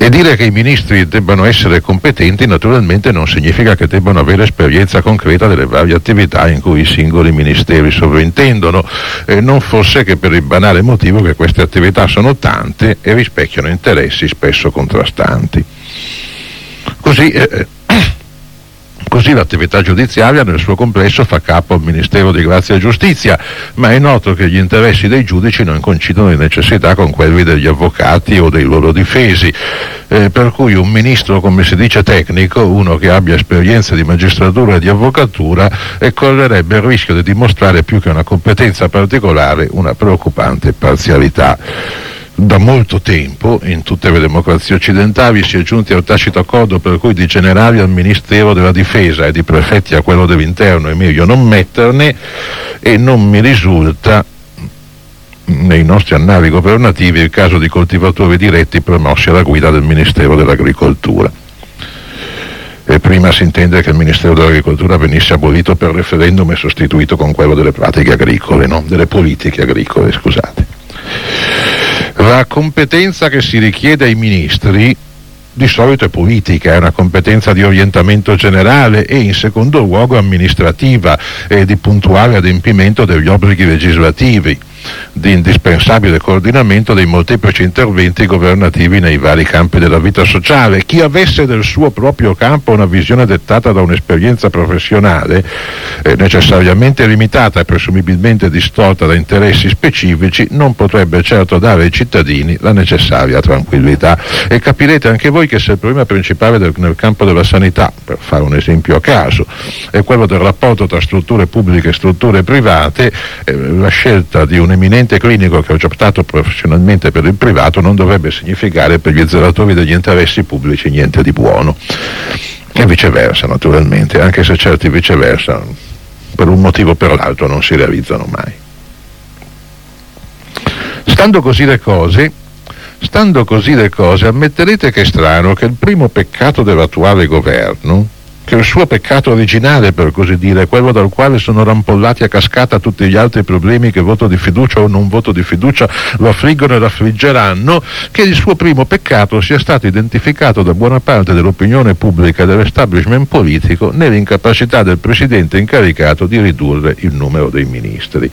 E dire che i ministri debbano essere competenti naturalmente non significa che debbano avere esperienza concreta delle varie attività in cui i singoli ministeri sovrintendono, non fosse che per il banale motivo che queste attività sono tante e rispecchiano interessi spesso contrastanti. Così l'attività giudiziaria nel suo complesso fa capo al Ministero di Grazia e Giustizia, ma è noto che gli interessi dei giudici non coincidono di necessità con quelli degli avvocati o dei loro difesi, per cui un ministro, come si dice tecnico, uno che abbia esperienza di magistratura e di avvocatura, correrebbe il rischio di dimostrare più che una competenza particolare una preoccupante parzialità. Da molto tempo, in tutte le democrazie occidentali, si è giunti al tacito accordo per cui di generali al Ministero della Difesa e di prefetti a quello dell'Interno è meglio non metterne, e non mi risulta nei nostri annali governativi il caso di coltivatori diretti promossi alla guida del Ministero dell'Agricoltura. E prima si intende che il Ministero dell'Agricoltura venisse abolito per referendum e sostituito con quello delle pratiche agricole, no? Delle politiche agricole, scusate. La competenza che si richiede ai ministri di solito è politica, è una competenza di orientamento generale e in secondo luogo amministrativa e di puntuale adempimento degli obblighi legislativi, di indispensabile coordinamento dei molteplici interventi governativi nei vari campi della vita sociale. Chi avesse del suo proprio campo una visione dettata da un'esperienza professionale necessariamente limitata e presumibilmente distorta da interessi specifici non potrebbe certo dare ai cittadini la necessaria tranquillità. E capirete anche voi che se il problema principale nel campo della sanità, per fare un esempio a caso, è quello del rapporto tra strutture pubbliche e strutture private, la scelta di un eminente clinico che ha optato professionalmente per il privato non dovrebbe significare per gli zelatori degli interessi pubblici niente di buono, e viceversa naturalmente, anche se certi viceversa per un motivo o per l'altro non si realizzano mai. Stando così le cose, ammetterete che è strano che il primo peccato dell'attuale governo, che il suo peccato originale, per così dire, quello dal quale sono rampollati a cascata tutti gli altri problemi che voto di fiducia o non voto di fiducia lo affliggono e lo affliggeranno, che il suo primo peccato sia stato identificato da buona parte dell'opinione pubblica e dell'establishment politico nell'incapacità del Presidente incaricato di ridurre il numero dei ministri.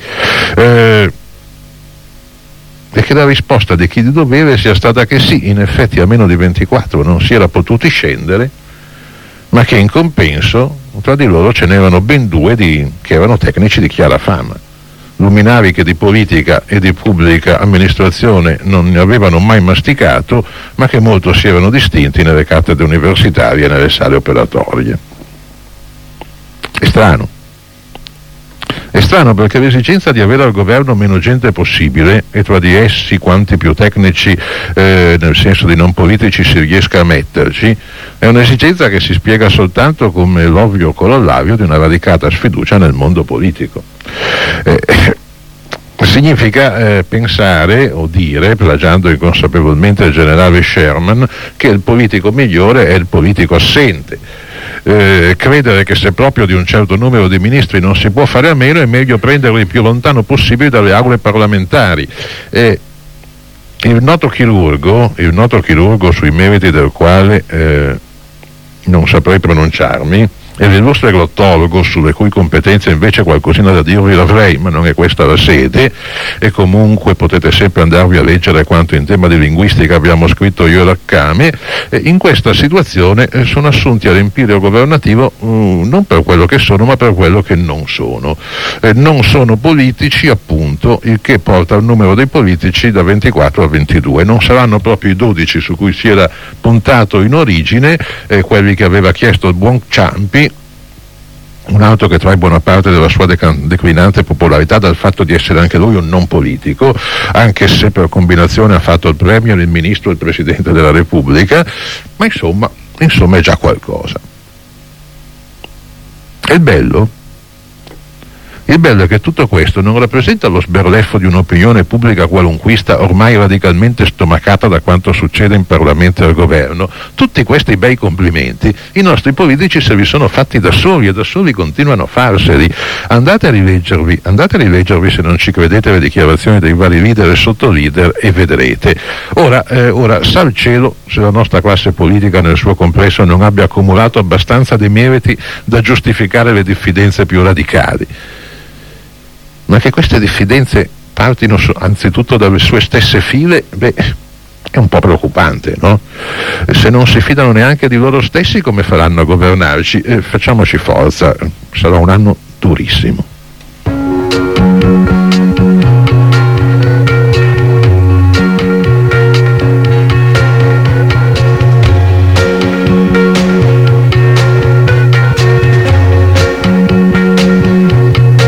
E che la risposta di chi di dovere sia stata che sì, in effetti a meno di 24 non si era potuti scendere, ma che in compenso tra di loro ce n'erano ben due che erano tecnici di chiara fama, luminari che di politica e di pubblica amministrazione non ne avevano mai masticato, ma che molto si erano distinti nelle cattedre universitarie e nelle sale operatorie. È strano perché l'esigenza di avere al governo meno gente possibile, e tra di essi quanti più tecnici nel senso di non politici si riesca a metterci, è un'esigenza che si spiega soltanto come l'ovvio corollario di una radicata sfiducia nel mondo politico. Significa pensare o dire, plagiando inconsapevolmente il generale Sherman, che il politico migliore è il politico assente. Credere che se proprio di un certo numero di ministri non si può fare a meno è meglio prenderli il più lontano possibile dalle aule parlamentari. Il noto chirurgo sui meriti del quale non saprei pronunciarmi, e l'illustre glottologo sulle cui competenze invece qualcosina da dirvi l'avrei, ma non è questa la sede, e comunque potete sempre andarvi a leggere quanto in tema di linguistica abbiamo scritto io e Laccame. In questa situazione sono assunti a riempire il governativo non per quello che sono, ma per quello che non sono. Non sono politici, appunto, il che porta il numero dei politici da 24 a 22. Non saranno proprio i 12 su cui si era puntato in origine, quelli che aveva chiesto il buon Ciampi, un altro che trae buona parte della sua declinante popolarità dal fatto di essere anche lui un non politico, anche se per combinazione ha fatto il premier, il ministro e il presidente della Repubblica, ma insomma è già qualcosa. E il bello Il bello è che tutto questo non rappresenta lo sberleffo di un'opinione pubblica qualunquista ormai radicalmente stomacata da quanto succede in Parlamento e al governo. Tutti questi bei complimenti i nostri politici se li sono fatti da soli e da soli continuano a farseli. Andate a rileggervi se non ci credete le dichiarazioni dei vari leader e sottoleader e vedrete. Ora sa il cielo se la nostra classe politica nel suo complesso non abbia accumulato abbastanza di meriti da giustificare le diffidenze più radicali. Ma che queste diffidenze partino anzitutto dalle sue stesse file, è un po' preoccupante, no? Se non si fidano neanche di loro stessi, come faranno a governarci? Facciamoci forza, sarà un anno durissimo.